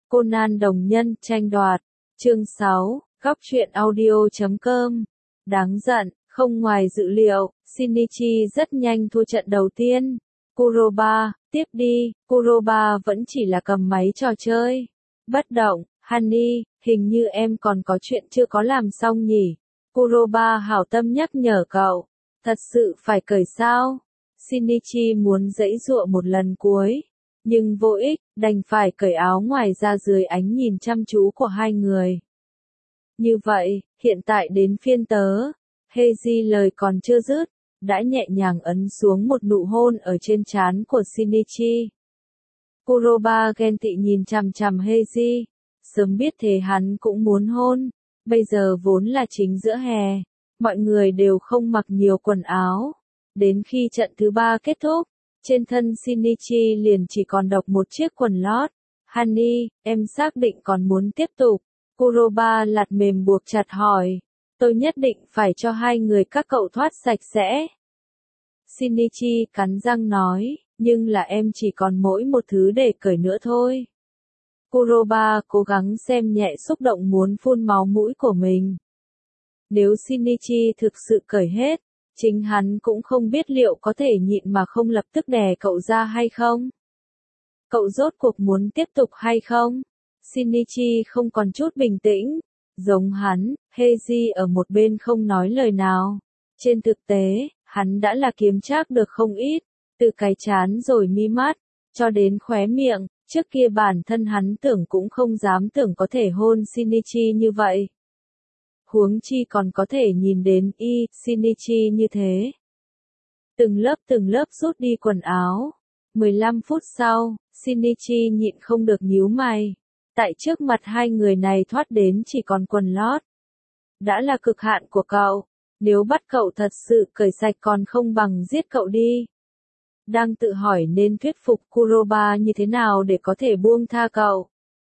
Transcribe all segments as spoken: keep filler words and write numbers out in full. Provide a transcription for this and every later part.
Conan đồng nhân tranh đoạt. Chương sáu, góc truyện audio chấm com. Đáng giận, không ngoài dự liệu, Shinichi rất nhanh thua trận đầu tiên. Kuroba, tiếp đi, Kuroba vẫn chỉ là cầm máy trò chơi. Bất động, Honey, hình như em còn có chuyện chưa có làm xong nhỉ? Kuroba hảo tâm nhắc nhở cậu. Thật sự phải cởi sao? Shinichi muốn giãy giụa một lần cuối. Nhưng vô ích, đành phải cởi áo ngoài ra dưới ánh nhìn chăm chú của hai người. Như vậy, hiện tại đến phiên tớ. Heiji lời còn chưa dứt, đã nhẹ nhàng ấn xuống một nụ hôn ở trên trán của Shinichi. Kuroba ghen tị nhìn chằm chằm Heiji, sớm biết thế hắn cũng muốn hôn. Bây giờ vốn là chính giữa hè, mọi người đều không mặc nhiều quần áo. Đến khi trận thứ ba kết thúc, trên thân Shinichi liền chỉ còn độc một chiếc quần lót. Honey, em xác định còn muốn tiếp tục? Kuroba lạt mềm buộc chặt hỏi. Tôi nhất định phải cho hai người các cậu thoát sạch sẽ. Shinichi cắn răng nói, nhưng là em chỉ còn mỗi một thứ để cởi nữa thôi. Kuroba cố gắng xem nhẹ xúc động muốn phun máu mũi của mình. Nếu Shinichi thực sự cởi hết, chính hắn cũng không biết liệu có thể nhịn mà không lập tức đè cậu ra hay không. Cậu rốt cuộc muốn tiếp tục hay không? Shinichi không còn chút bình tĩnh. Giống hắn, Heiji ở một bên không nói lời nào. Trên thực tế, hắn đã là kiếm trác được không ít, từ cái trán rồi mi mắt, cho đến khóe miệng, trước kia bản thân hắn tưởng cũng không dám tưởng có thể hôn Shinichi như vậy. Huống chi còn có thể nhìn đến y, Shinichi như thế. Từng lớp từng lớp rút đi quần áo. mười lăm phút sau, Shinichi nhịn không được nhíu mày. Tại trước mặt hai người này thoát đến chỉ còn quần lót. Đã là cực hạn của cậu, nếu bắt cậu thật sự cởi sạch còn không bằng giết cậu đi. Đang tự hỏi nên thuyết phục Kuroba như thế nào để có thể buông tha cậu.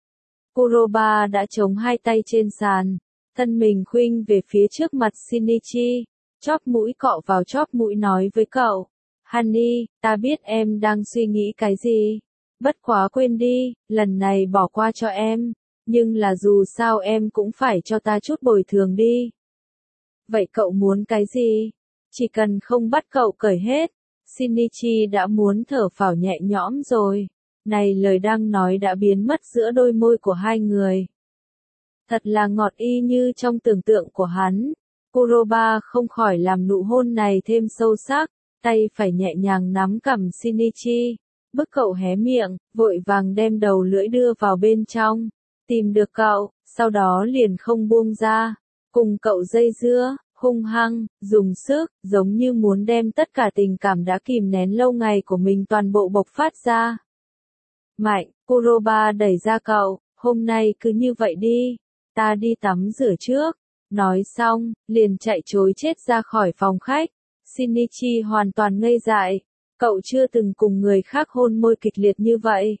Kuroba đã chống hai tay trên sàn, thân mình khuynh về phía trước mặt Shinichi, chóp mũi cọ vào chóp mũi nói với cậu. Honey, ta biết em đang suy nghĩ cái gì. Bất quá quên đi, lần này bỏ qua cho em, nhưng là dù sao em cũng phải cho ta chút bồi thường đi. Vậy cậu muốn cái gì? Chỉ cần không bắt cậu cởi hết. Shinichi đã muốn thở phào nhẹ nhõm rồi. Này lời đang nói đã biến mất giữa đôi môi của hai người. Thật là ngọt y như trong tưởng tượng của hắn. Kuroba không khỏi làm nụ hôn này thêm sâu sắc, tay phải nhẹ nhàng nắm cằm Shinichi. Bức cậu hé miệng, vội vàng đem đầu lưỡi đưa vào bên trong, tìm được cậu, sau đó liền không buông ra, cùng cậu dây dưa, hung hăng, dùng sức, giống như muốn đem tất cả tình cảm đã kìm nén lâu ngày của mình toàn bộ bộc phát ra. Mạnh, Kuroba đẩy ra cậu, hôm nay cứ như vậy đi, ta đi tắm rửa trước. Nói xong, liền chạy trối chết ra khỏi phòng khách. Shinichi hoàn toàn ngây dại. Cậu chưa từng cùng người khác hôn môi kịch liệt như vậy.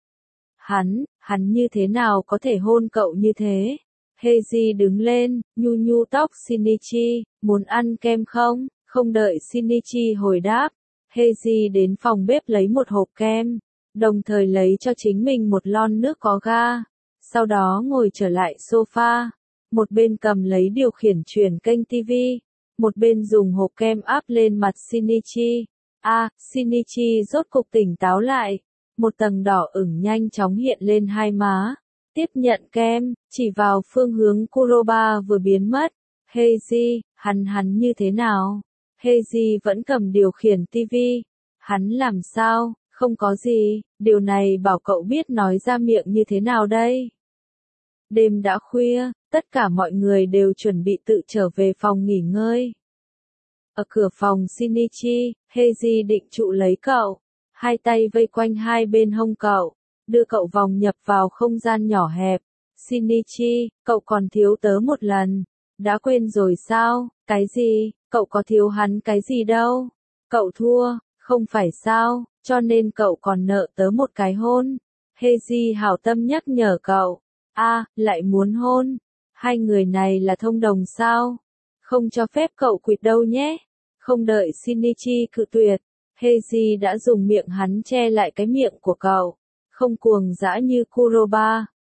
Hắn, hắn như thế nào có thể hôn cậu như thế? Heiji đứng lên, nhu nhu tóc Shinichi, muốn ăn kem không? Không đợi Shinichi hồi đáp, Heiji đến phòng bếp lấy một hộp kem, đồng thời lấy cho chính mình một lon nước có ga. Sau đó ngồi trở lại sofa, một bên cầm lấy điều khiển chuyển kênh ti vi, một bên dùng hộp kem áp lên mặt Shinichi. A, à, Shinichi rốt cục tỉnh táo lại, một tầng đỏ ửng nhanh chóng hiện lên hai má, tiếp nhận kem, chỉ vào phương hướng Kuroba vừa biến mất. Heiji, hắn hắn như thế nào? Heiji vẫn cầm điều khiển ti vi. Hắn làm sao? Không có gì, điều này bảo cậu biết nói ra miệng như thế nào đây? Đêm đã khuya, tất cả mọi người đều chuẩn bị tự trở về phòng nghỉ ngơi. Ở cửa phòng Shinichi, Heiji định trụ lấy cậu, hai tay vây quanh hai bên hông cậu, đưa cậu vòng nhập vào không gian nhỏ hẹp. Shinichi, cậu còn thiếu tớ một lần, đã quên rồi sao? Cái gì? Cậu có thiếu hắn cái gì đâu? Cậu thua, không phải sao, cho nên cậu còn nợ tớ một cái hôn. Heiji hảo tâm nhắc nhở cậu. A, à, lại muốn hôn? Hai người này là thông đồng sao? Không cho phép cậu quỵt đâu nhé. Không đợi Shinichi cự tuyệt, Heiji đã dùng miệng hắn che lại cái miệng của cậu. Không cuồng dã như Kuroba,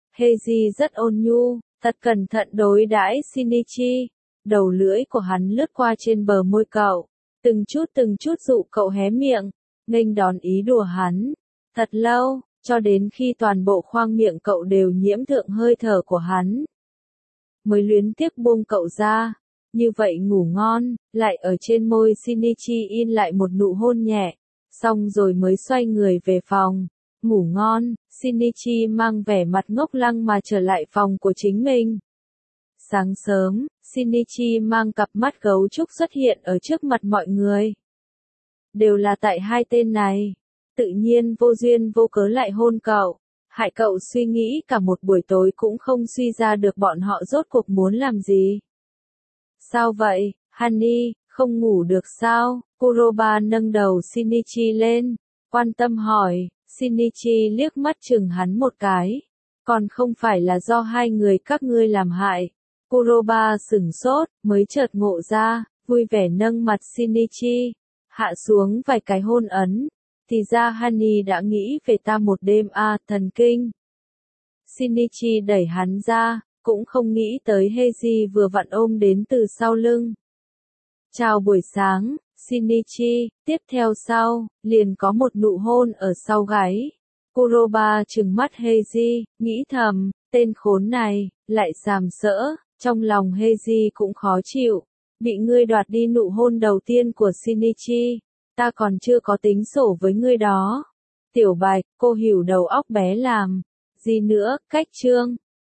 Heiji rất ôn nhu, thật cẩn thận đối đãi Shinichi. Đầu lưỡi của hắn lướt qua trên bờ môi cậu, từng chút từng chút dụ cậu hé miệng, nghênh đón ý đùa hắn. Thật lâu, cho đến khi toàn bộ khoang miệng cậu đều nhiễm thượng hơi thở của hắn, mới luyến tiếc buông cậu ra. Như vậy ngủ ngon, lại ở trên môi Shinichi in lại một nụ hôn nhẹ, xong rồi mới xoay người về phòng. Ngủ ngon, Shinichi mang vẻ mặt ngốc lăng mà trở lại phòng của chính mình. Sáng sớm, Shinichi mang cặp mắt gấu trúc xuất hiện ở trước mặt mọi người. Đều là tại hai tên này, tự nhiên vô duyên vô cớ lại hôn cậu, hại cậu suy nghĩ cả một buổi tối cũng không suy ra được bọn họ rốt cuộc muốn làm gì. Sao vậy, Honey, không ngủ được sao? Kuroba nâng đầu Shinichi lên, quan tâm hỏi. Shinichi liếc mắt chừng hắn một cái. Còn không phải là do hai người các ngươi làm hại. Kuroba sửng sốt, mới chợt ngộ ra, vui vẻ nâng mặt Shinichi, hạ xuống vài cái hôn ấn. Thì ra Honey đã nghĩ về ta một đêm à, thần kinh. Shinichi đẩy hắn ra, cũng không nghĩ tới Heiji vừa vặn ôm đến từ sau lưng. Chào buổi sáng, Shinichi, tiếp theo sau, liền có một nụ hôn ở sau gáy. Kuroba trừng mắt Heiji, nghĩ thầm, tên khốn này, lại sàm sỡ, trong lòng Heiji cũng khó chịu. Bị ngươi đoạt đi nụ hôn đầu tiên của Shinichi, ta còn chưa có tính sổ với ngươi đó. Tiểu Bạch, cô hiểu đầu óc bé làm. Gì nữa, cách chương.